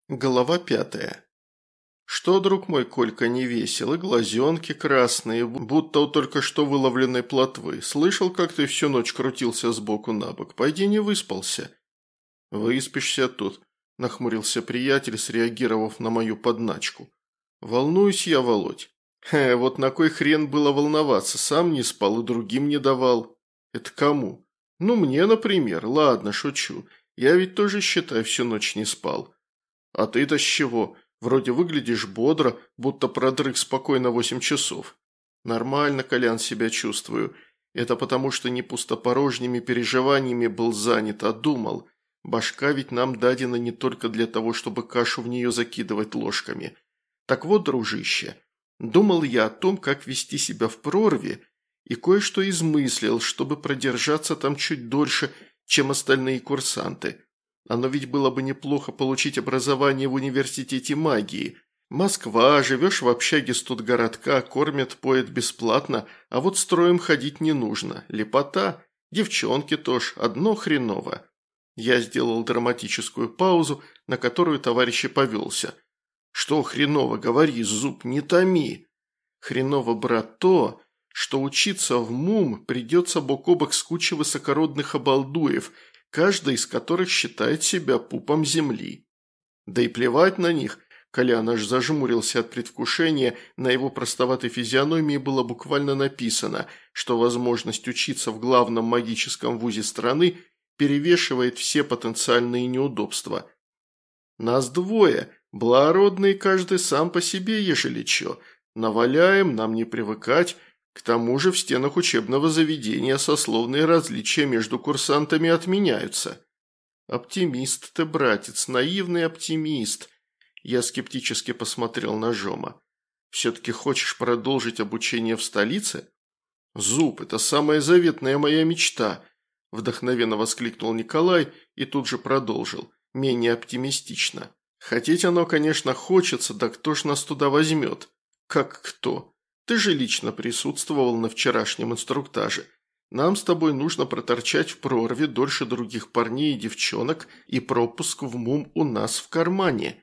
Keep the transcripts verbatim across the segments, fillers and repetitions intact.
Глава пятая. «Что, друг мой, Колька, не весел, и глазенки красные, будто у только что выловленной плотвы. Слышал, как ты всю ночь крутился сбоку на бок. Пойди не выспался». «Выспишься тут», – нахмурился приятель, среагировав на мою подначку. «Волнуюсь я, Володь». «Хе, вот на кой хрен было волноваться, сам не спал и другим не давал». «Это кому?» «Ну, мне, например. Ладно, шучу. Я ведь тоже, считай, всю ночь не спал». «А ты-то с чего? Вроде выглядишь бодро, будто продрых спокойно восемь часов». «Нормально, Колян, себя чувствую. Это потому, что не пустопорожними переживаниями был занят, а думал. Башка ведь нам дадена не только для того, чтобы кашу в нее закидывать ложками. Так вот, дружище, думал я о том, как вести себя в прорве, и кое-что измыслил, чтобы продержаться там чуть дольше, чем остальные курсанты». Оно ведь было бы неплохо получить образование в университете магии. Москва, живешь в общаге студгородка, кормят, поят бесплатно, а вот строем ходить не нужно. Лепота. Девчонки тоже, одно хреново. Я сделал драматическую паузу, на которую товарищ и повелся. «Что хреново, говори, зуб, не томи». «Хреново, брат, то, что учиться в МУМ придется бок о бок с кучей высокородных обалдуев, каждый из которых считает себя пупом земли. Да и плевать на них», Колян аж зажмурился от предвкушения, на его простоватой физиономии было буквально написано, что возможность учиться в главном магическом вузе страны перевешивает все потенциальные неудобства. «Нас двое, благородные каждый сам по себе, ежели чё. Наваляем, нам не привыкать». К тому же в стенах учебного заведения сословные различия между курсантами отменяются. Оптимист ты, братец, наивный оптимист. Я скептически посмотрел на Жома. Все-таки хочешь продолжить обучение в столице? Зуб, это самая заветная моя мечта, вдохновенно воскликнул Николай и тут же продолжил, менее оптимистично. Хотеть оно, конечно, хочется, да кто ж нас туда возьмет? Как кто? Ты же лично присутствовал на вчерашнем инструктаже. Нам с тобой нужно проторчать в прорве дольше других парней и девчонок, и пропуск в МУМ у нас в кармане.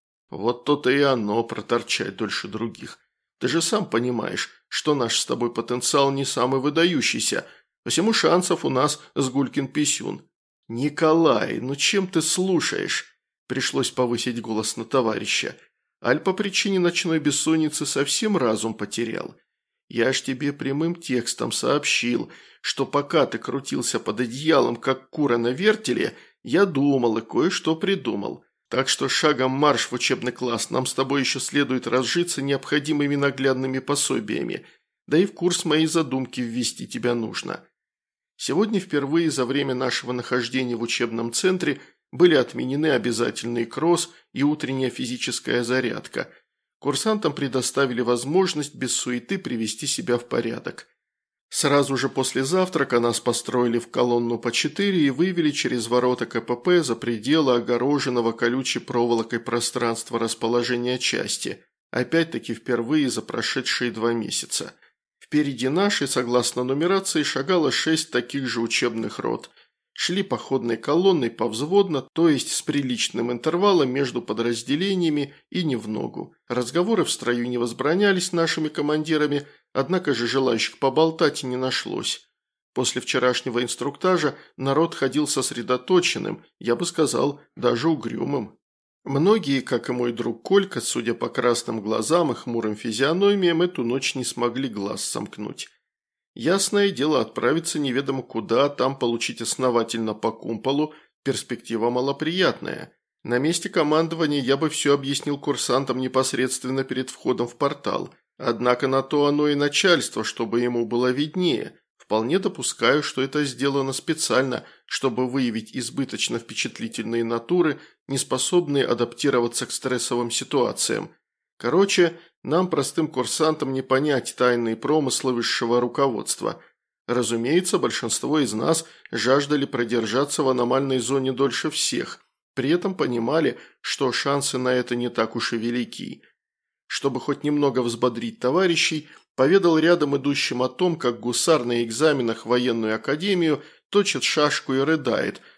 Вот то-то и оно, проторчать дольше других. Ты же сам понимаешь, что наш с тобой потенциал не самый выдающийся, посему шансов у нас с гулькин писюн. Николай, ну чем ты слушаешь? Пришлось повысить голос на товарища. Аль по причине ночной бессонницы совсем разум потерял. Я ж тебе прямым текстом сообщил, что пока ты крутился под одеялом, как кура на вертеле, я думал и кое-что придумал. Так что шагом марш в учебный класс, нам с тобой еще следует разжиться необходимыми наглядными пособиями, да и в курс моей задумки ввести тебя нужно. Сегодня впервые за время нашего нахождения в учебном центре были отменены обязательный кросс и утренняя физическая зарядка. Курсантам предоставили возможность без суеты привести себя в порядок. Сразу же после завтрака нас построили в колонну по четыре и вывели через ворота ка пэ пэ за пределы огороженного колючей проволокой пространства расположения части, опять-таки впервые за прошедшие два месяца. Впереди нашей, согласно нумерации, шагало шесть таких же учебных рот. Шли походной колонной повзводно, то есть с приличным интервалом между подразделениями и не в ногу. Разговоры в строю не возбранялись нашими командирами, однако же желающих поболтать и не нашлось. После вчерашнего инструктажа народ ходил сосредоточенным, я бы сказал, даже угрюмым. Многие, как и мой друг Колька, судя по красным глазам и хмурым физиономиям, эту ночь не смогли глаз сомкнуть. Ясное дело, отправиться неведомо куда, там получить основательно по кумполу, перспектива малоприятная. На месте командования я бы все объяснил курсантам непосредственно перед входом в портал. Однако на то оно и начальство, чтобы ему было виднее. Вполне допускаю, что это сделано специально, чтобы выявить избыточно впечатлительные натуры, не способные адаптироваться к стрессовым ситуациям. Короче, нам, простым курсантам, не понять тайные промыслы высшего руководства. Разумеется, большинство из нас жаждали продержаться в аномальной зоне дольше всех, при этом понимали, что шансы на это не так уж и велики. Чтобы хоть немного взбодрить товарищей, поведал рядом идущим о том, как гусар на экзаменах в военную академию точит шашку и рыдает,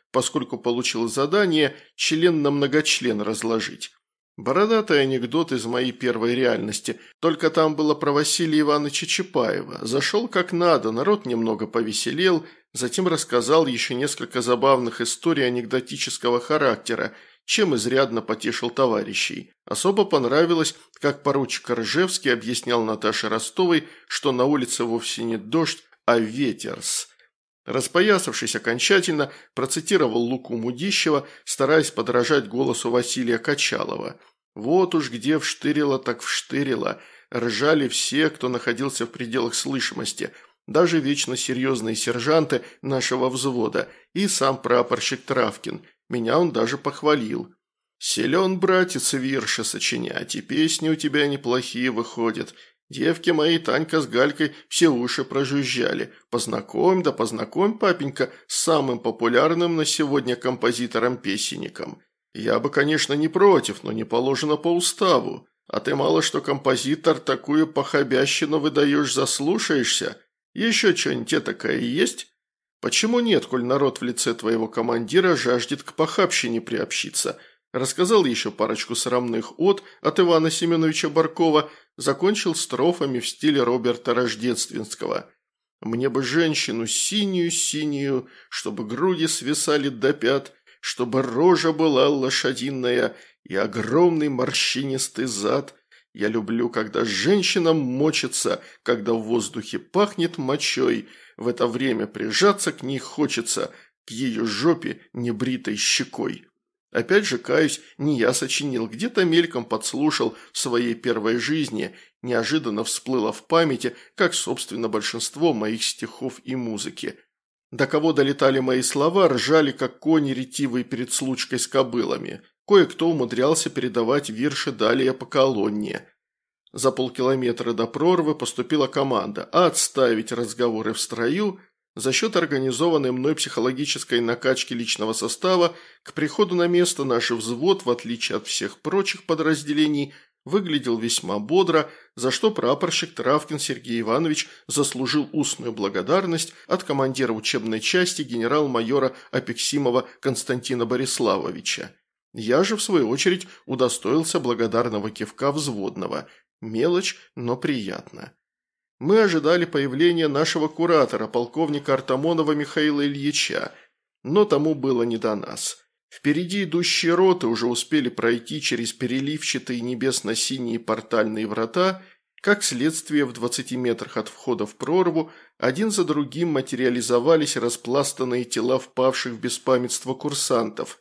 поскольку получил задание член на многочлен разложить. Бородатый анекдот из моей первой реальности, только там было про Василия Ивановича Чапаева. Зашел как надо, народ немного повеселел, затем рассказал еще несколько забавных историй анекдотического характера, чем изрядно потешил товарищей. Особо понравилось, как поручик Ржевский объяснял Наташе Ростовой, что на улице вовсе не дождь, а ветерс. Распоясавшись окончательно, процитировал Луку Мудищева, стараясь подражать голосу Василия Качалова. «Вот уж где вштырило, так вштырило. Ржали все, кто находился в пределах слышимости, даже вечно серьезные сержанты нашего взвода и сам прапорщик Травкин. Меня он даже похвалил. Силен, братец, вирши сочинять, и песни у тебя неплохие выходят. Девки мои, Танька с Галькой, все уши прожужжали. Познакомь, да познакомь, папенька, с самым популярным на сегодня композитором-песенником. Я бы, конечно, не против, но не положено по уставу. А ты мало что композитор, такую похабящину выдаешь, заслушаешься? Еще что-нибудь такая есть? Почему нет, коль народ в лице твоего командира жаждет к похабщине приобщиться?» Рассказал еще парочку срамных от от Ивана Семеновича Баркова, закончил строфами в стиле Роберта Рождественского. «Мне бы женщину синюю-синюю, чтобы груди свисали до пят, чтобы рожа была лошадиная и огромный морщинистый зад. Я люблю, когда женщина мочится, когда в воздухе пахнет мочой. В это время прижаться к ней хочется, к ее жопе небритой щекой». Опять же, каюсь, не я сочинил, где-то мельком подслушал в своей первой жизни, неожиданно всплыло в памяти, как, собственно, большинство моих стихов и музыки. До кого долетали мои слова, ржали, как кони ретивые перед случкой с кобылами. Кое-кто умудрялся передавать вирши далее по колонне. За полкилометра до прорвы поступила команда отставить разговоры в строю. За счет организованной мной психологической накачки личного состава к приходу на место наш взвод, в отличие от всех прочих подразделений, выглядел весьма бодро, за что прапорщик Травкин Сергей Иванович заслужил устную благодарность от командира учебной части генерал-майора Апексимова Константина Бориславовича. Я же, в свою очередь, удостоился благодарного кивка взводного. Мелочь, но приятно. Мы ожидали появления нашего куратора, полковника Артамонова Михаила Ильича, но тому было не до нас. Впереди идущие роты уже успели пройти через переливчатые небесно-синие портальные врата, как следствие в двадцати метрах от входа в прорву один за другим материализовались распластанные тела впавших в беспамятство курсантов,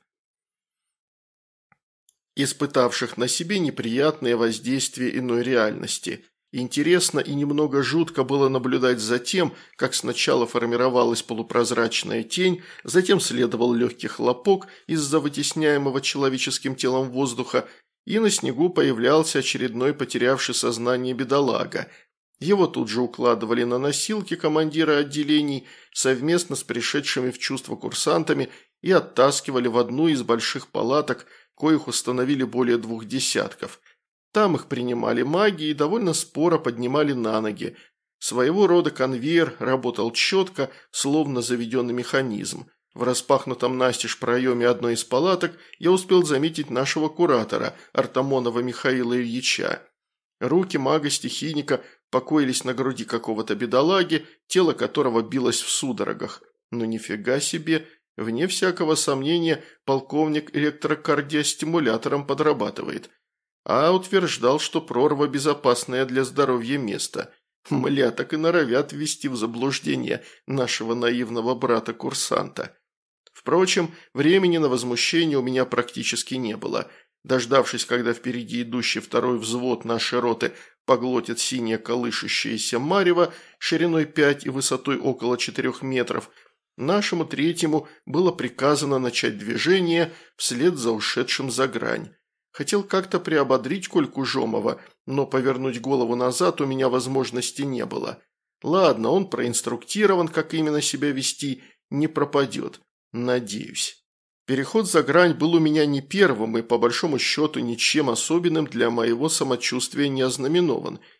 испытавших на себе неприятное воздействие иной реальности. Интересно и немного жутко было наблюдать за тем, как сначала формировалась полупрозрачная тень, затем следовал легкий хлопок из-за вытесняемого человеческим телом воздуха, и на снегу появлялся очередной потерявший сознание бедолага. Его тут же укладывали на носилки командира отделений совместно с пришедшими в чувство курсантами и оттаскивали в одну из больших палаток, коих установили более двух десятков. Там их принимали маги и довольно споро поднимали на ноги. Своего рода конвейер работал четко, словно заведенный механизм. В распахнутом настежь проеме одной из палаток я успел заметить нашего куратора, Артамонова Михаила Ильича. Руки мага-стихийника покоились на груди какого-то бедолаги, тело которого билось в судорогах. Ну нифига себе, вне всякого сомнения, полковник электрокардиостимулятором подрабатывает. А утверждал, что прорва безопасное для здоровья место. Мля, так и норовят ввести в заблуждение нашего наивного брата-курсанта. Впрочем, времени на возмущение у меня практически не было. Дождавшись, когда впереди идущий второй взвод нашей роты поглотит синее колышущееся марево шириной пять и высотой около четырех метров, нашему третьему было приказано начать движение вслед за ушедшим за грань. Хотел как-то приободрить Кольку Жомова, но повернуть голову назад у меня возможности не было. Ладно, он проинструктирован, как именно себя вести, не пропадет. Надеюсь. Переход за грань был у меня не первым и, по большому счету, ничем особенным для моего самочувствия не ознаменован.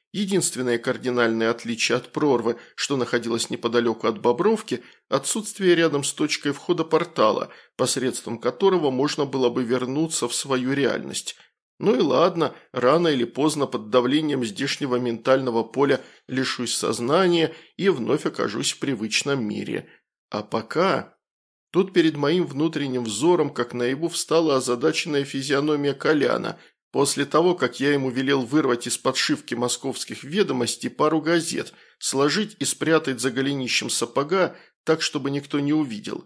Единственное кардинальное отличие от прорвы, что находилось неподалеку от Бобровки – отсутствие рядом с точкой входа портала, посредством которого можно было бы вернуться в свою реальность. Ну и ладно, рано или поздно под давлением здешнего ментального поля лишусь сознания и вновь окажусь в привычном мире. А пока… Тут перед моим внутренним взором, как наяву, встала озадаченная физиономия Коляна, после того, как я ему велел вырвать из подшивки московских ведомостей пару газет, сложить и спрятать за голенищем сапога, так, чтобы никто не увидел.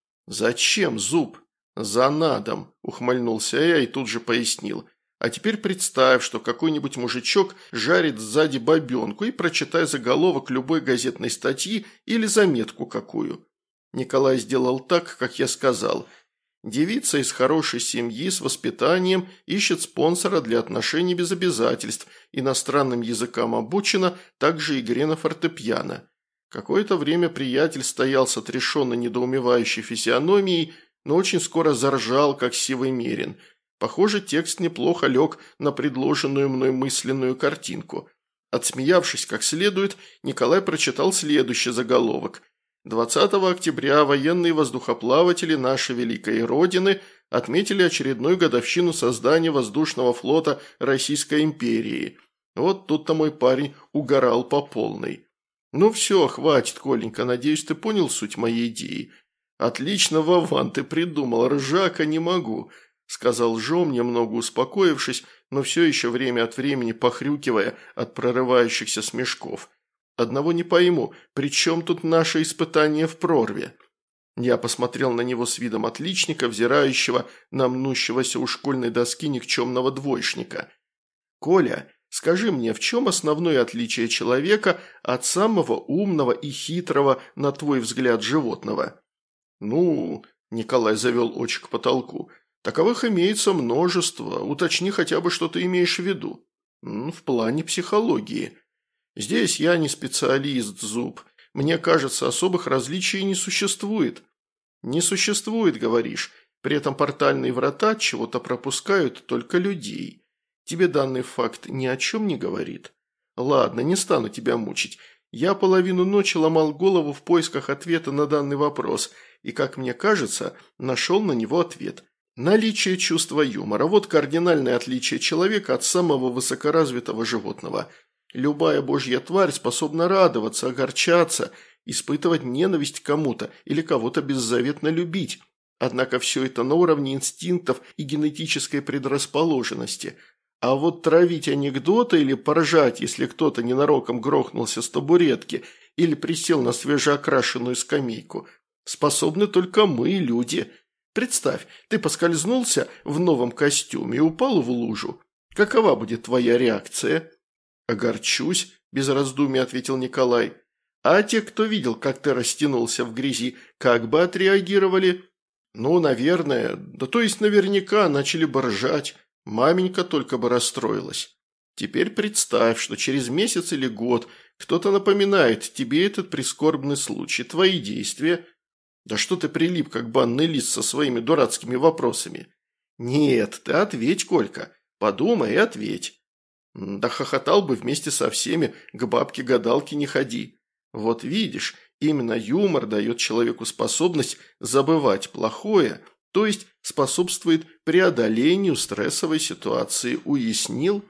«Зачем, Зуб?» «За надом», – ухмыльнулся я и тут же пояснил. «А теперь представь, что какой-нибудь мужичок жарит сзади бабенку и прочитай заголовок любой газетной статьи или заметку какую». Николай сделал так, как я сказал. Девица из хорошей семьи с воспитанием ищет спонсора для отношений без обязательств, иностранным языкам обучена, также игре на фортепиано. Какое-то время приятель стоял с отрешенно недоумевающей физиономией, но очень скоро заржал, как сивый мерин. Похоже, текст неплохо лег на предложенную мной мысленную картинку. Отсмеявшись как следует, Николай прочитал следующий заголовок. двадцатого октября военные воздухоплаватели нашей великой Родины отметили очередную годовщину создания воздушного флота Российской империи. Вот тут-то мой парень угорал по полной. Ну все, хватит, Коленька, надеюсь, ты понял суть моей идеи. Отлично, Вован, ты придумал, ржака не могу, сказал Жом, немного успокоившись, но все еще время от времени похрюкивая от прорывающихся смешков. Одного не пойму, при чем тут наше испытание в прорве?» Я посмотрел на него с видом отличника, взирающего на мнущегося у школьной доски никчемного двоечника. «Коля, скажи мне, в чем основное отличие человека от самого умного и хитрого, на твой взгляд, животного?» «Ну...» – Николай завел очи к потолку. «Таковых имеется множество. Уточни хотя бы, что ты имеешь в виду». «В плане психологии». «Здесь я не специалист, Зуб. Мне кажется, особых различий не существует». «Не существует, говоришь. При этом портальные врата чего-то пропускают только людей. Тебе данный факт ни о чем не говорит? Ладно, не стану тебя мучить. Я половину ночи ломал голову в поисках ответа на данный вопрос и, как мне кажется, нашел на него ответ. Наличие чувства юмора – вот кардинальное отличие человека от самого высокоразвитого животного». Любая божья тварь способна радоваться, огорчаться, испытывать ненависть к кому-то или кого-то беззаветно любить. Однако все это на уровне инстинктов и генетической предрасположенности. А вот травить анекдоты или поржать, если кто-то ненароком грохнулся с табуретки или присел на свежеокрашенную скамейку, способны только мы, люди. Представь, ты поскользнулся в новом костюме и упал в лужу. Какова будет твоя реакция? «Огорчусь», – без раздумий ответил Николай. «А те, кто видел, как ты растянулся в грязи, как бы отреагировали?» «Ну, наверное, да то есть наверняка начали бы ржать. Маменька только бы расстроилась. Теперь представь, что через месяц или год кто-то напоминает тебе этот прискорбный случай, твои действия. Да что ты прилип, как банный лист со своими дурацкими вопросами? Нет, ты ответь, Колька, подумай и ответь». «Да хохотал бы вместе со всеми, к бабке-гадалке не ходи. Вот видишь, именно юмор дает человеку способность забывать плохое, то есть способствует преодолению стрессовой ситуации, уяснил?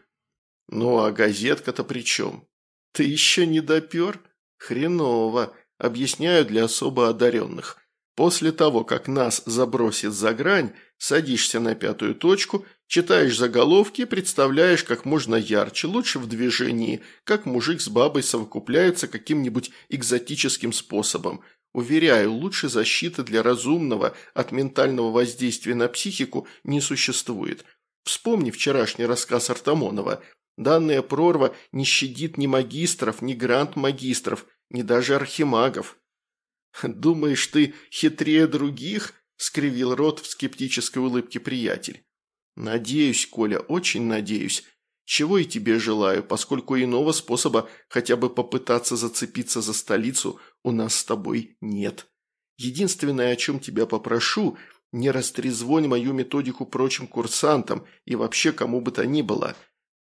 Ну а газетка-то при чем? Ты еще не допер? Хреново, объясняю для особо одаренных. После того, как нас забросит за грань, садишься на пятую точку, читаешь заголовки и представляешь как можно ярче, лучше в движении, как мужик с бабой совокупляются каким-нибудь экзотическим способом. Уверяю, лучшей защиты для разумного от ментального воздействия на психику не существует. Вспомни вчерашний рассказ Артамонова. Данная прорва не щадит ни магистров, ни гранд-магистров, ни даже архимагов. «Думаешь, ты хитрее других?» – скривил рот в скептической улыбке приятель. «Надеюсь, Коля, очень надеюсь. Чего и тебе желаю, поскольку иного способа хотя бы попытаться зацепиться за столицу у нас с тобой нет. Единственное, о чем тебя попрошу, не растрезвонь мою методику прочим курсантам и вообще кому бы то ни было.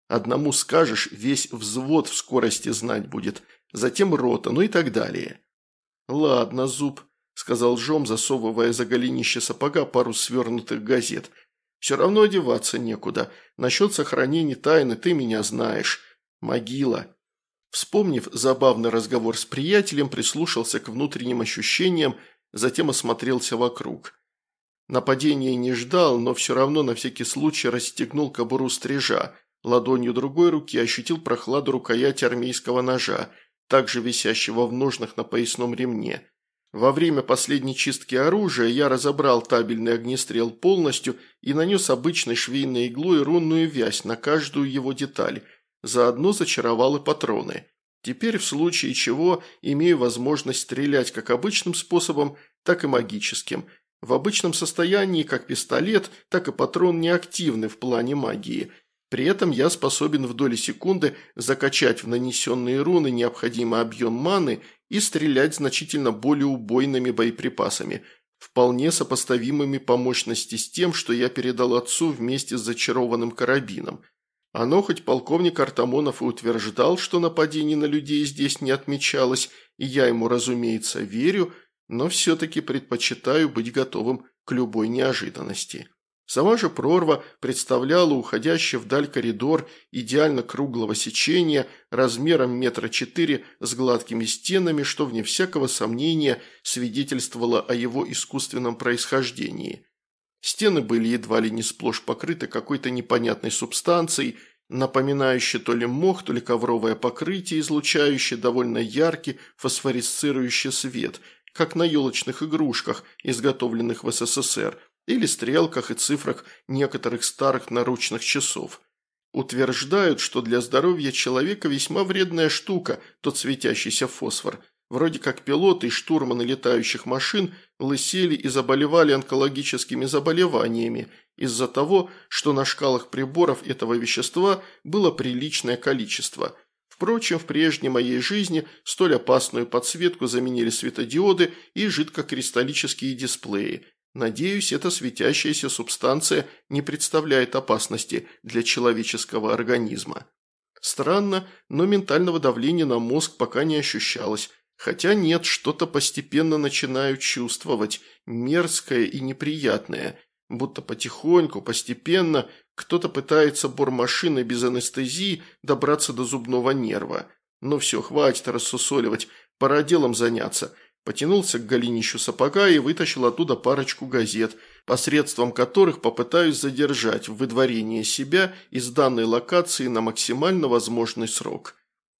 Одному скажешь, весь взвод в скорости знать будет, затем рота, ну и так далее». «Ладно, Зуб», – сказал Жом, засовывая за голенище сапога пару свернутых газет. «Все равно одеваться некуда. Насчет сохранения тайны ты меня знаешь. Могила». Вспомнив забавный разговор с приятелем, прислушался к внутренним ощущениям, затем осмотрелся вокруг. Нападения не ждал, но все равно на всякий случай расстегнул кобуру стрижа. Ладонью другой руки ощутил прохладу рукояти армейского ножа, также висящего в ножнах на поясном ремне. Во время последней чистки оружия я разобрал табельный огнестрел полностью и нанес обычной швейной иглой рунную вязь на каждую его деталь, заодно зачаровал и патроны. Теперь в случае чего имею возможность стрелять как обычным способом, так и магическим. В обычном состоянии как пистолет, так и патрон неактивны в плане магии. При этом я способен в доли секунды закачать в нанесенные руны необходимый объем маны и стрелять значительно более убойными боеприпасами, вполне сопоставимыми по мощности с тем, что я передал отцу вместе с зачарованным карабином. Оно хоть полковник Артамонов и утверждал, что нападений на людей здесь не отмечалось, и я ему, разумеется, верю, но все-таки предпочитаю быть готовым к любой неожиданности. Сама же прорва представляла уходящий вдаль коридор идеально круглого сечения размером метра четыре с гладкими стенами, что, вне всякого сомнения, свидетельствовало о его искусственном происхождении. Стены были едва ли не сплошь покрыты какой-то непонятной субстанцией, напоминающей то ли мох, то ли ковровое покрытие, излучающее довольно яркий фосфорисцирующий свет, как на елочных игрушках, изготовленных в СССР, или стрелках и цифрах некоторых старых наручных часов. Утверждают, что для здоровья человека весьма вредная штука тот светящийся фосфор. Вроде как пилоты и штурманы летающих машин лысели и заболевали онкологическими заболеваниями из-за того, что на шкалах приборов этого вещества было приличное количество. Впрочем, в прежней моей жизни столь опасную подсветку заменили светодиоды и жидкокристаллические дисплеи. Надеюсь, эта светящаяся субстанция не представляет опасности для человеческого организма. Странно, но ментального давления на мозг пока не ощущалось. Хотя нет, что-то постепенно начинаю чувствовать, мерзкое и неприятное. Будто потихоньку, постепенно кто-то пытается бормашиной без анестезии добраться до зубного нерва. Ну все, хватит рассусоливать, пора делом заняться. Потянулся к голенищу сапога и вытащил оттуда парочку газет, посредством которых попытаюсь задержать выдворение себя из данной локации на максимально возможный срок.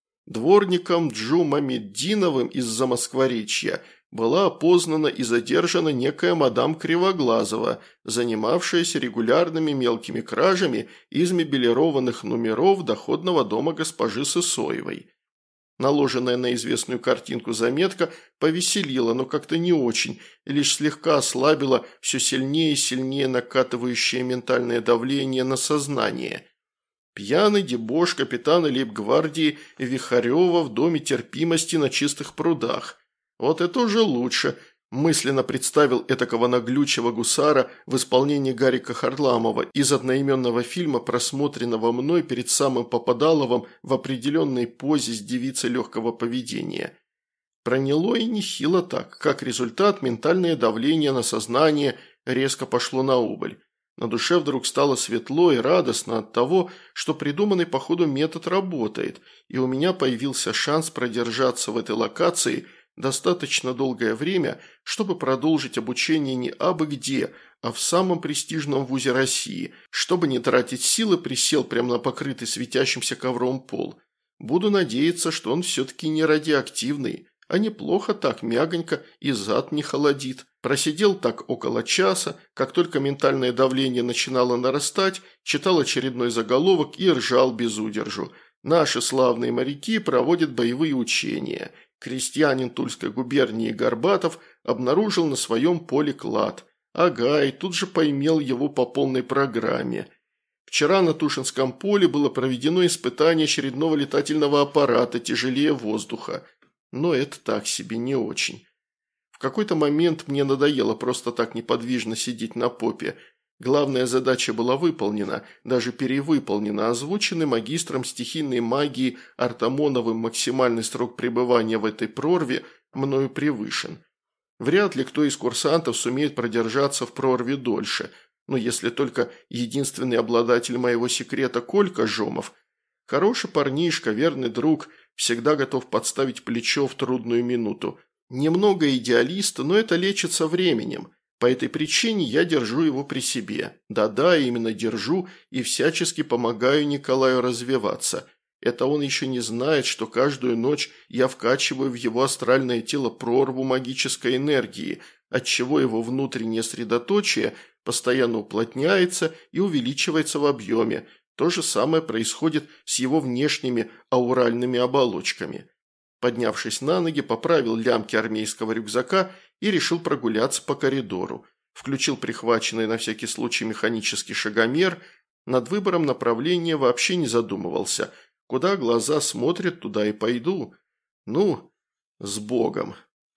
Дворником Джу Мамеддиновым из Замоскворечья была опознана и задержана некая мадам Кривоглазова, занимавшаяся регулярными мелкими кражами из мебелированных номеров доходного дома госпожи Сысоевой. Наложенная на известную картинку заметка повеселила, но как-то не очень, лишь слегка ослабила все сильнее и сильнее накатывающее ментальное давление на сознание. Пьяный дебош капитана лейб-гвардии Вихарева в доме терпимости на Чистых прудах. Вот это уже лучше. Мысленно представил этакого наглючего гусара в исполнении Гарика Харламова из одноименного фильма, просмотренного мной перед самым Попадаловым в определенной позе с девицей легкого поведения. Проняло и нехило так. Как результат, ментальное давление на сознание резко пошло на убыль. На душе вдруг стало светло и радостно от того, что придуманный по ходу метод работает, и у меня появился шанс продержаться в этой локации достаточно долгое время, чтобы продолжить обучение не абы где, а в самом престижном вузе России. Чтобы не тратить силы, присел прямо на покрытый светящимся ковром пол. Буду надеяться, что он все-таки не радиоактивный, а неплохо так, мягонько и зад не холодит. Просидел так около часа, как только ментальное давление начинало нарастать, читал очередной заголовок и ржал без удержу. Наши славные моряки проводят боевые учения. Крестьянин Тульской губернии Горбатов обнаружил на своем поле клад. Ага, и тут же поимел его по полной программе. Вчера на Тушинском поле было проведено испытание очередного летательного аппарата тяжелее воздуха. Но это так себе, не очень. В какой-то момент мне надоело просто так неподвижно сидеть на попе. Главная задача была выполнена, даже перевыполнена, озвученный магистром стихийной магии Артамоновым максимальный срок пребывания в этой прорве мною превышен. Вряд ли кто из курсантов сумеет продержаться в прорве дольше, но если только единственный обладатель моего секрета Колька Жомов, хороший парнишка, верный друг, всегда готов подставить плечо в трудную минуту. Немного идеалист, но это лечится временем. По этой причине я держу его при себе. Да-да, именно держу и всячески помогаю Николаю развиваться. Это он еще не знает, что каждую ночь я вкачиваю в его астральное тело прорву магической энергии, отчего его внутреннее средоточие постоянно уплотняется и увеличивается в объеме. То же самое происходит с его внешними ауральными оболочками. Поднявшись на ноги, поправил лямки армейского рюкзака и решил прогуляться по коридору. Включил прихваченный на всякий случай механический шагомер. Над выбором направления вообще не задумывался. Куда глаза смотрят, туда и пойду. Ну, с Богом.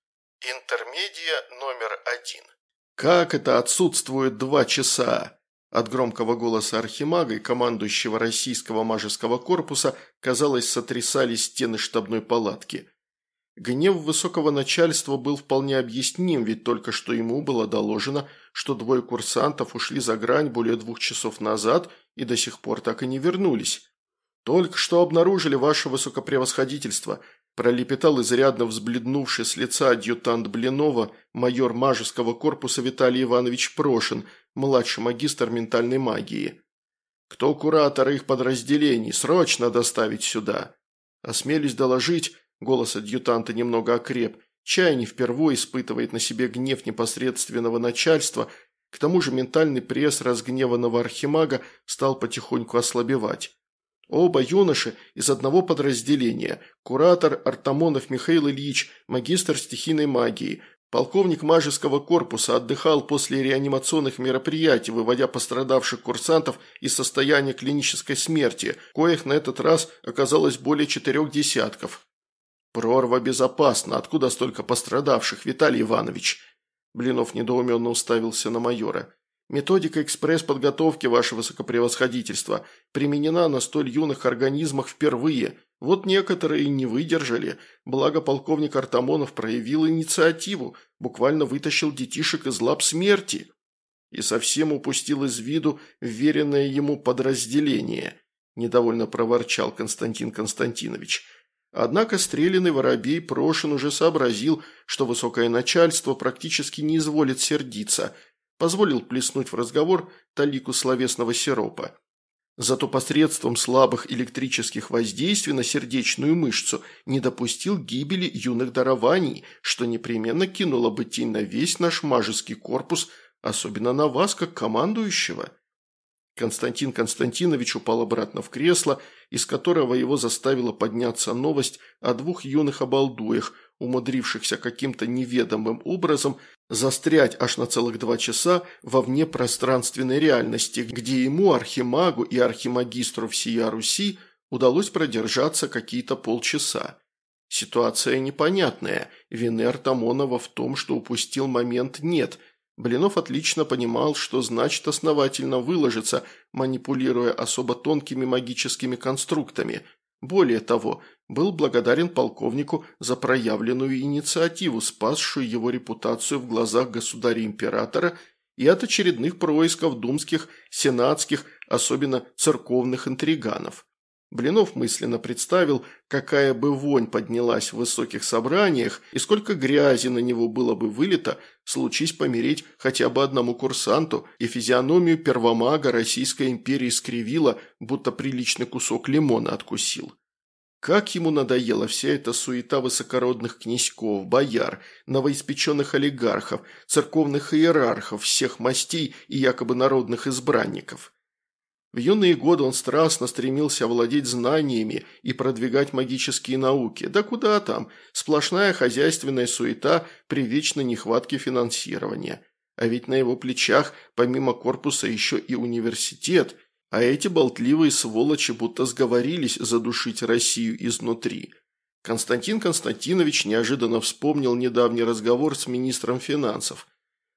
Интермедия номер один. Как это отсутствует два часа? От громкого голоса архимага и командующего российского мажеского корпуса, казалось, сотрясались стены штабной палатки. Гнев высокого начальства был вполне объясним, ведь только что ему было доложено, что двое курсантов ушли за грань более двух часов назад и до сих пор так и не вернулись. «Только что обнаружили ваше высокопревосходительство», – пролепетал изрядно взбледнувший с лица адъютант Блинова, майор мажеского корпуса Виталий Иванович Прошин, младший магистр ментальной магии. «Кто куратор их подразделений? Срочно доставить сюда!» «Осмелюсь доложить», – голос адъютанта немного окреп, чай не впервые испытывает на себе гнев непосредственного начальства, к тому же ментальный пресс разгневанного архимага стал потихоньку ослабевать. Оба юноши из одного подразделения, куратор Артамонов Михаил Ильич, магистр стихийной магии, полковник мажеского корпуса, отдыхал после реанимационных мероприятий, выводя пострадавших курсантов из состояния клинической смерти, коих на этот раз оказалось более четырех десятков. «Прорва безопасна. Откуда столько пострадавших, Виталий Иванович?» Блинов недоуменно уставился на майора. «Методика экспресс-подготовки, ваше высокопревосходительство, применена на столь юных организмах впервые. Вот некоторые не выдержали. Благо полковник Артамонов проявил инициативу, буквально вытащил детишек из лап смерти и совсем упустил из виду вверенное ему подразделение», – недовольно проворчал Константин Константинович. Однако стрелянный воробей Прошин уже сообразил, что высокое начальство практически не изволит сердиться – позволил плеснуть в разговор талику словесного сиропа. Зато посредством слабых электрических воздействий на сердечную мышцу не допустил гибели юных дарований, что непременно кинуло бы тень на весь наш мажеский корпус, особенно на вас, как командующего. Константин Константинович упал обратно в кресло, из которого его заставила подняться новость о двух юных обалдуях, умудрившихся каким-то неведомым образом застрять аж на целых два часа во внепространственной реальности, где ему, архимагу и архимагистру всея Руси, удалось продержаться какие-то полчаса. Ситуация непонятная, вины Артамонова в том, что упустил момент, нет. Блинов отлично понимал, что значит основательно выложиться, манипулируя особо тонкими магическими конструктами. Более того, был благодарен полковнику за проявленную инициативу, спасшую его репутацию в глазах государя-императора и от очередных происков думских, сенатских, особенно церковных интриганов. Блинов мысленно представил, какая бы вонь поднялась в высоких собраниях и сколько грязи на него было бы вылито, случись помереть хотя бы одному курсанту, и физиономию первомага Российской империи скривила, будто приличный кусок лимона откусил. Как ему надоела вся эта суета высокородных князьков, бояр, новоиспеченных олигархов, церковных иерархов, всех мастей и якобы народных избранников. В юные годы он страстно стремился овладеть знаниями и продвигать магические науки. Да куда там, сплошная хозяйственная суета при вечной нехватке финансирования. А ведь на его плечах помимо корпуса еще и университет, а эти болтливые сволочи будто сговорились задушить Россию изнутри. Константин Константинович неожиданно вспомнил недавний разговор с министром финансов.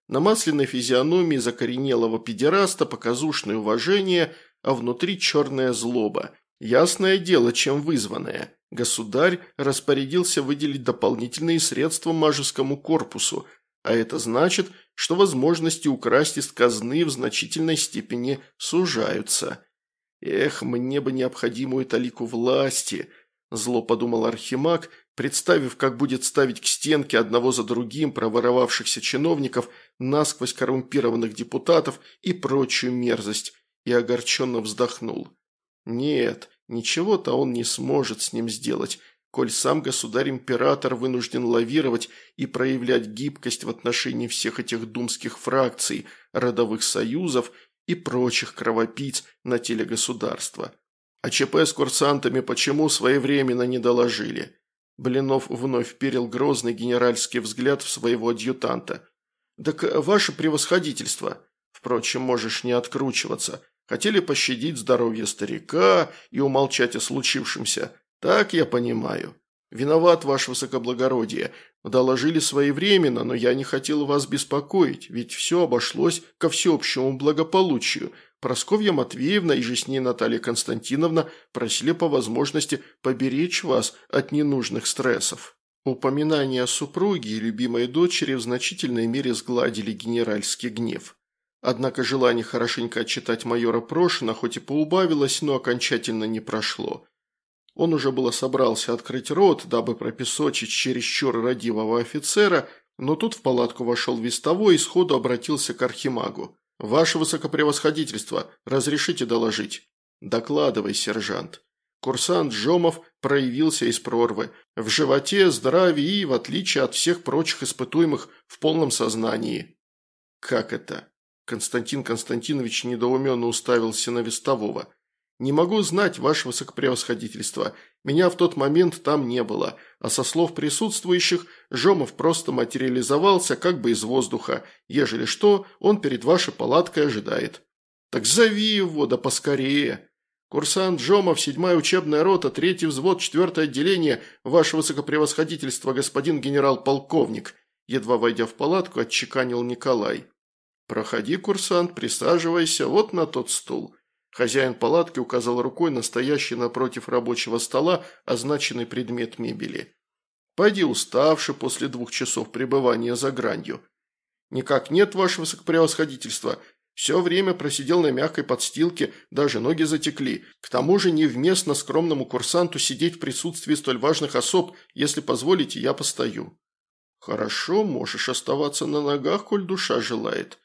На масляной физиономии закоренелого педераста показушное уважение, а внутри черная злоба. Ясное дело, чем вызванное. Государь распорядился выделить дополнительные средства мажескому корпусу, а это значит, что возможности украсть из казны в значительной степени сужаются. Эх, мне бы необходимую талику власти, зло подумал Архимаг, представив, как будет ставить к стенке одного за другим проворовавшихся чиновников, насквозь коррумпированных депутатов и прочую мерзость, и огорченно вздохнул. Нет, ничего-то он не сможет с ним сделать, коль сам государь-император вынужден лавировать и проявлять гибкость в отношении всех этих думских фракций, родовых союзов и прочих кровопийц на теле государства. А ЧП с курсантами почему своевременно не доложили? Блинов вновь вперил грозный генеральский взгляд в своего адъютанта. «Так ваше превосходительство. Впрочем, можешь не откручиваться. Хотели пощадить здоровье старика и умолчать о случившемся. Так я понимаю. Виноват, ваше высокоблагородие. Доложили своевременно, но я не хотел вас беспокоить, ведь все обошлось ко всеобщему благополучию. Прасковья Матвеевна и же с ней Наталья Константиновна просили по возможности поберечь вас от ненужных стрессов». Упоминания о супруге и любимой дочери в значительной мере сгладили генеральский гнев. Однако желание хорошенько отчитать майора Прошина хоть и поубавилось, но окончательно не прошло. Он уже было собрался открыть рот, дабы пропесочить чересчур родивого офицера, но тут в палатку вошел вестовой и сходу обратился к архимагу. «Ваше высокопревосходительство, разрешите доложить?» «Докладывай, сержант». Курсант Жомов проявился из прорвы. В животе, здравии и, в отличие от всех прочих испытуемых, в полном сознании. «Как это?» Константин Константинович недоуменно уставился на вестового. «Не могу знать, ваше высокопревосходительство. Меня в тот момент там не было, а со слов присутствующих Жомов просто материализовался как бы из воздуха. Ежели что, он перед вашей палаткой ожидает». «Так зови его, да поскорее!» «Курсант Жомов, седьмая учебная рота, третий взвод, четвертое отделение, ваше высокопревосходительство, господин генерал-полковник», едва войдя в палатку, отчеканил Николай. «Проходи, курсант, присаживайся вот на тот стул». Хозяин палатки указал рукой на стоящий напротив рабочего стола означенный предмет мебели. «Пойди уставший после двух часов пребывания за гранью». «Никак нет, ваше высокопревосходительство. Все время просидел на мягкой подстилке, даже ноги затекли. К тому же невместно скромному курсанту сидеть в присутствии столь важных особ. Если позволите, я постою». «Хорошо, можешь оставаться на ногах, коль душа желает».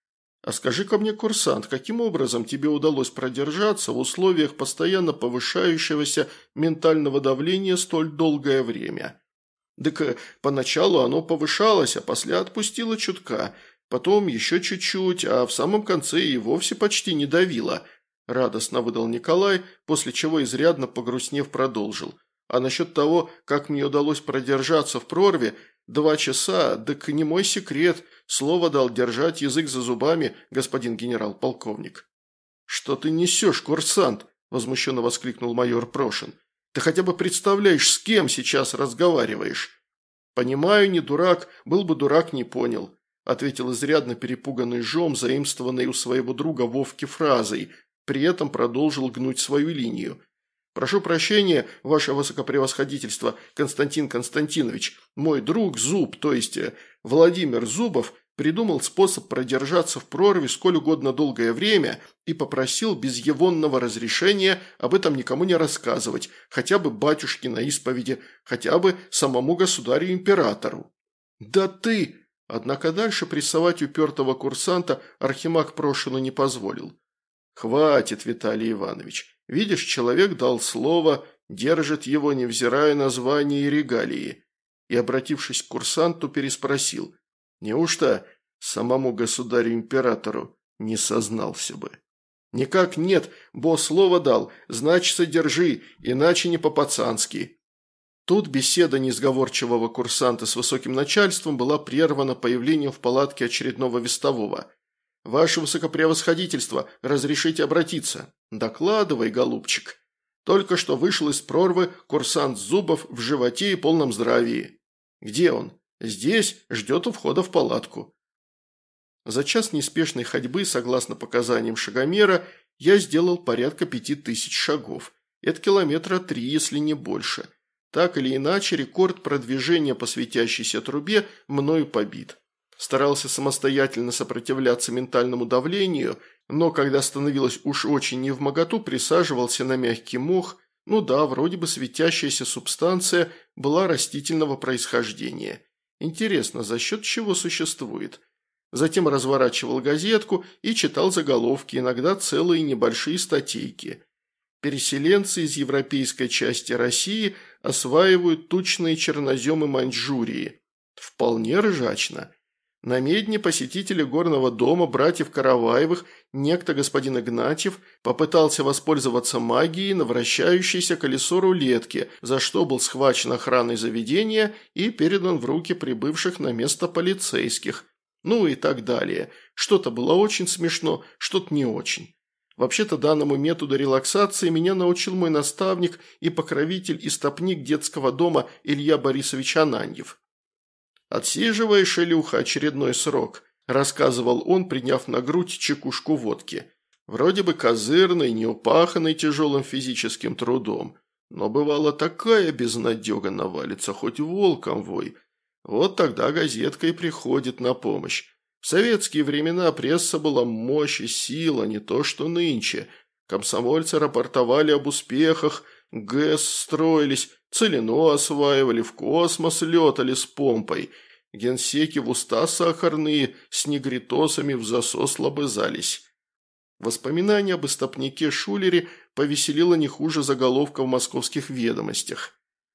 «А скажи-ка мне, курсант, каким образом тебе удалось продержаться в условиях постоянно повышающегося ментального давления столь долгое время?» «Так поначалу оно повышалось, а после отпустило чутка, потом еще чуть-чуть, а в самом конце и вовсе почти не давило», – радостно выдал Николай, после чего изрядно погрустнев продолжил. «А насчет того, как мне удалось продержаться в прорве, два часа, так не мой секрет, слово дал держать язык за зубами, господин генерал-полковник». «Что ты несешь, курсант?» – возмущенно воскликнул майор Прошин. «Ты хотя бы представляешь, с кем сейчас разговариваешь?» «Понимаю, не дурак, был бы дурак, не понял», – ответил изрядно перепуганный Жом, заимствованный у своего друга Вовки фразой, при этом продолжил гнуть свою линию. «Прошу прощения, ваше высокопревосходительство, Константин Константинович. Мой друг Зуб, то есть Владимир Зубов, придумал способ продержаться в прорве сколь угодно долгое время и попросил без егонного разрешения об этом никому не рассказывать, хотя бы батюшке на исповеди, хотя бы самому государю-императору». «Да ты!» Однако дальше прессовать упертого курсанта Архимаг Прошину не позволил. «Хватит, Виталий Иванович. Видишь, человек дал слово, держит его, невзирая на звание и регалии». И, обратившись к курсанту, переспросил. «Неужто самому государю-императору не сознался бы?» «Никак нет, бо слово дал, значит, содержи, иначе не по-пацански». Тут беседа несговорчивого курсанта с высоким начальством была прервана появлением в палатке очередного вестового. «Ваше высокопревосходительство, разрешите обратиться?» «Докладывай, голубчик». «Только что вышел из прорвы курсант Зубов в животе и полном здравии». «Где он?» «Здесь, ждет у входа в палатку». За час неспешной ходьбы, согласно показаниям шагомера, я сделал порядка пяти тысяч шагов. Это километра три, если не больше. Так или иначе, рекорд продвижения по светящейся трубе мною побит. Старался самостоятельно сопротивляться ментальному давлению, но когда становилось уж очень невмоготу, присаживался на мягкий мох. Ну да, вроде бы светящаяся субстанция была растительного происхождения. Интересно, за счет чего существует? Затем разворачивал газетку и читал заголовки, иногда целые небольшие статейки. Переселенцы из европейской части России осваивают тучные черноземы Маньчжурии. Вполне ржачно. На Медне посетители горного дома братьев Караваевых, некто господин Игнатьев, попытался воспользоваться магией на вращающееся колесо рулетки, за что был схвачен охраной заведения и передан в руки прибывших на место полицейских. Ну и так далее. Что-то было очень смешно, что-то не очень. Вообще-то данному методу релаксации меня научил мой наставник и покровитель истопник детского дома Илья Борисович Ананьев. «Отсиживаешь, Илюха, очередной срок», – рассказывал он, приняв на грудь чекушку водки. «Вроде бы козырный, неупаханный тяжелым физическим трудом. Но бывало такая безнадега навалится, хоть волком вой. Вот тогда газетка и приходит на помощь. В советские времена пресса была мощь и сила, не то что нынче. Комсомольцы рапортовали об успехах, ГЭС строились, Целино осваивали, в космос летали с помпой. Генсеки в уста сахарные с негритосами в засос лобызались». Воспоминание об истопнике Шулере повеселило не хуже заголовка в московских ведомостях.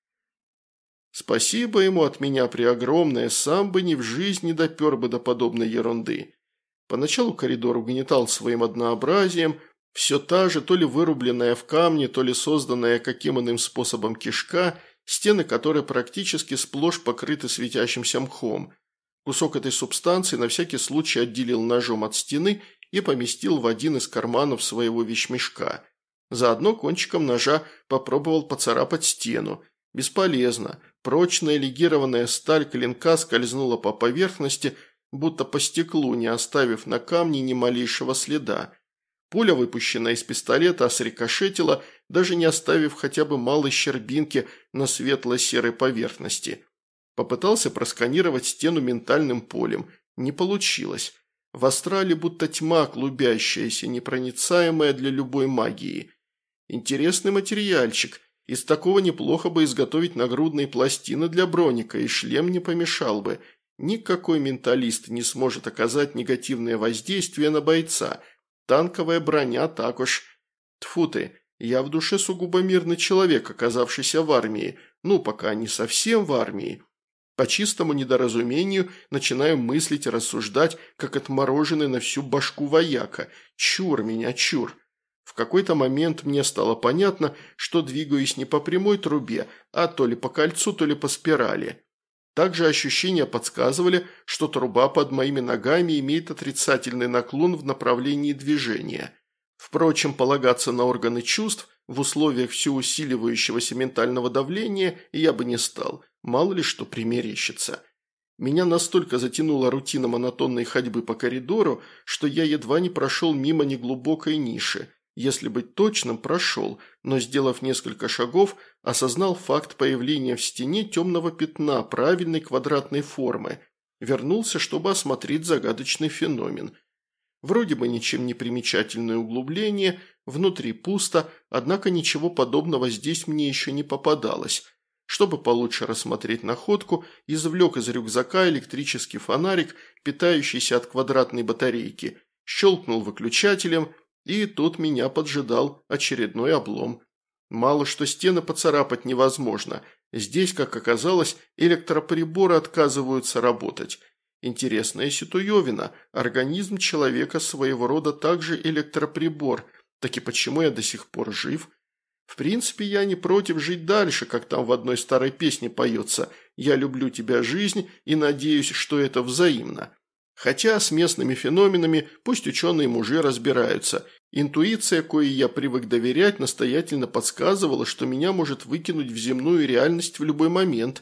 Спасибо ему от меня преогромное, сам бы ни в жизнь не допер бы до подобной ерунды. Поначалу коридор угнетал своим однообразием, все та же, то ли вырубленная в камне, то ли созданная каким иным способом кишка, стены которой практически сплошь покрыты светящимся мхом. Кусок этой субстанции на всякий случай отделил ножом от стены и поместил в один из карманов своего вещмешка. Заодно кончиком ножа попробовал поцарапать стену. Бесполезно. Прочная легированная сталь клинка скользнула по поверхности, будто по стеклу, не оставив на камне ни малейшего следа. Пуля, выпущенная из пистолета, срикошетила, даже не оставив хотя бы малой щербинки на светло-серой поверхности. Попытался просканировать стену ментальным полем. Не получилось. В астрале будто тьма клубящаяся, непроницаемая для любой магии. Интересный материальчик. Из такого неплохо бы изготовить нагрудные пластины для броника, и шлем не помешал бы. Никакой менталист не сможет оказать негативное воздействие на бойца. Танковая броня так уж. Тьфу ты, я в душе сугубо мирный человек, оказавшийся в армии. Ну, пока не совсем в армии. По чистому недоразумению начинаю мыслить и рассуждать, как отмороженный на всю башку вояка. Чур меня, чур. В какой-то момент мне стало понятно, что двигаюсь не по прямой трубе, а то ли по кольцу, то ли по спирали. Также ощущения подсказывали, что труба под моими ногами имеет отрицательный наклон в направлении движения. Впрочем, полагаться на органы чувств в условиях всеусиливающегося ментального давления я бы не стал, мало ли что примерещится. Меня настолько затянула рутина монотонной ходьбы по коридору, что я едва не прошел мимо неглубокой ниши. Если быть точным, прошел, но, сделав несколько шагов, осознал факт появления в стене темного пятна правильной квадратной формы. Вернулся, чтобы осмотреть загадочный феномен. Вроде бы ничем не примечательное углубление, внутри пусто, однако ничего подобного здесь мне еще не попадалось. Чтобы получше рассмотреть находку, извлек из рюкзака электрический фонарик, питающийся от квадратной батарейки, щелкнул выключателем, и тут меня поджидал очередной облом. Мало что стены поцарапать невозможно. Здесь, как оказалось, электроприборы отказываются работать. Интересная ситуевина. Организм человека своего рода также электроприбор. Так и почему я до сих пор жив? В принципе, я не против жить дальше, как там в одной старой песне поется «Я люблю тебя, жизнь, и надеюсь, что это взаимно». Хотя с местными феноменами пусть ученые-мужи разбираются. Интуиция, коей я привык доверять, настоятельно подсказывала, что меня может выкинуть в земную реальность в любой момент.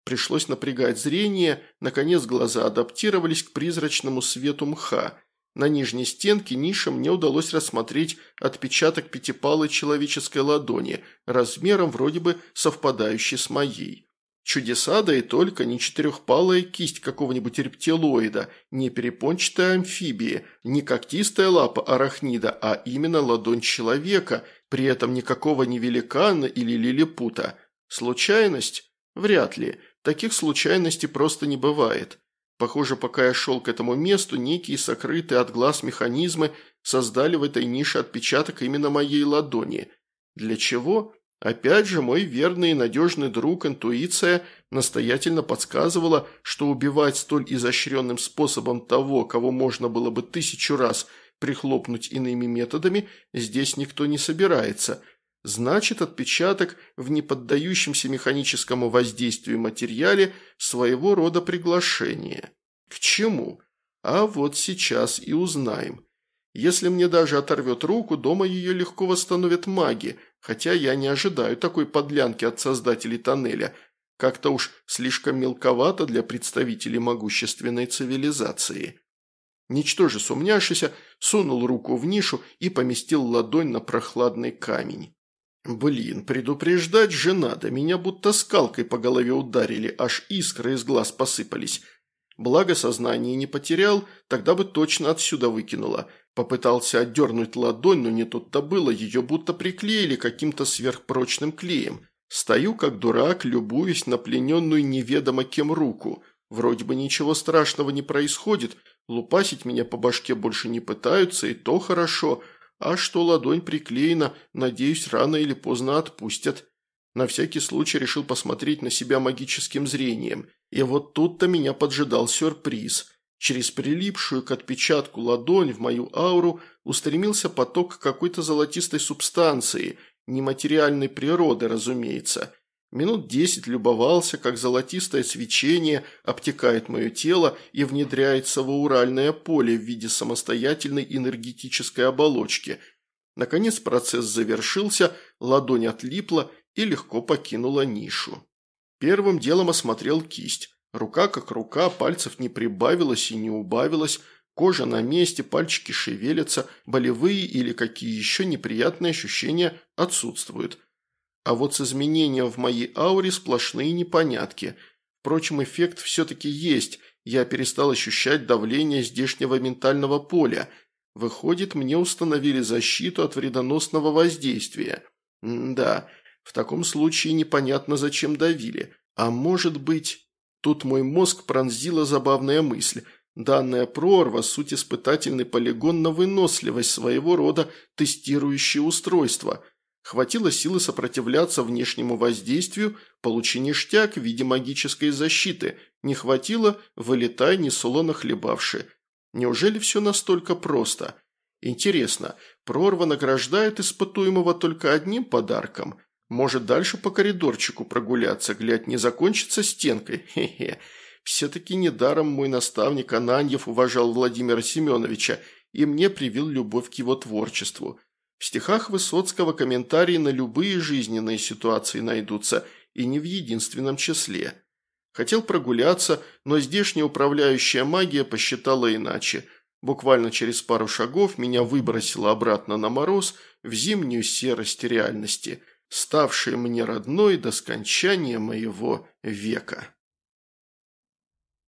Пришлось напрягать зрение, наконец глаза адаптировались к призрачному свету мха. На нижней стенке ниши мне удалось рассмотреть отпечаток пятипалой человеческой ладони, размером вроде бы совпадающий с моей. Чудеса, да и только, не четырехпалая кисть какого-нибудь рептилоида, не перепончатая амфибии, не когтистая лапа арахнида, а именно ладонь человека, при этом никакого не великана или лилипута. Случайность? Вряд ли. Таких случайностей просто не бывает. Похоже, пока я шел к этому месту, некие сокрытые от глаз механизмы создали в этой нише отпечаток именно моей ладони. Для чего? Опять же, мой верный и надежный друг интуиция настоятельно подсказывала, что убивать столь изощренным способом того, кого можно было бы тысячу раз прихлопнуть иными методами, здесь никто не собирается. Значит, отпечаток в неподдающемся механическому воздействию материале своего рода приглашение. К чему? А вот сейчас и узнаем. Если мне даже оторвет руку, дома ее легко восстановят маги, хотя я не ожидаю такой подлянки от создателей тоннеля. Как-то уж слишком мелковато для представителей могущественной цивилизации. Ничтоже сумняшися, сунул руку в нишу и поместил ладонь на прохладный камень. Блин, предупреждать же надо, меня будто скалкой по голове ударили, аж искры из глаз посыпались. Благо сознание не потерял, тогда бы точно отсюда выкинуло. Попытался отдернуть ладонь, но не тут-то было, ее будто приклеили каким-то сверхпрочным клеем. Стою как дурак, любуюсь на плененную неведомо кем руку. Вроде бы ничего страшного не происходит, лупасить меня по башке больше не пытаются, и то хорошо. А что ладонь приклеена, надеюсь, рано или поздно отпустят. На всякий случай решил посмотреть на себя магическим зрением. И вот тут-то меня поджидал сюрприз. Через прилипшую к отпечатку ладонь в мою ауру устремился поток какой-то золотистой субстанции, нематериальной природы, разумеется. Минут десять любовался, как золотистое свечение обтекает мое тело и внедряется в ауральное поле в виде самостоятельной энергетической оболочки. Наконец процесс завершился, ладонь отлипла и легко покинула нишу. Первым делом осмотрел кисть. Рука как рука, пальцев не прибавилось и не убавилось, кожа на месте, пальчики шевелятся, болевые или какие еще неприятные ощущения отсутствуют. А вот с изменением в моей ауре сплошные непонятки. Впрочем, эффект все-таки есть, я перестал ощущать давление здешнего ментального поля. Выходит, мне установили защиту от вредоносного воздействия. М-да, в таком случае непонятно, зачем давили. А может быть... Тут мой мозг пронзила забавная мысль. Данная прорва – суть испытательный полигон на выносливость, своего рода тестирующее устройство. Хватило силы сопротивляться внешнему воздействию, получи ништяк в виде магической защиты. Не хватило – вылетай, несолоно хлебавши. Неужели все настолько просто? Интересно, прорва награждает испытуемого только одним подарком? Может, дальше по коридорчику прогуляться, глядь, не закончится стенкой? Хе-хе. Все-таки недаром мой наставник Ананьев уважал Владимира Семеновича и мне привил любовь к его творчеству. В стихах Высоцкого комментарии на любые жизненные ситуации найдутся, и не в единственном числе. Хотел прогуляться, но здешняя управляющая магия посчитала иначе. Буквально через пару шагов меня выбросило обратно на мороз в зимнюю серость реальности, ставшей мне родной до скончания моего века.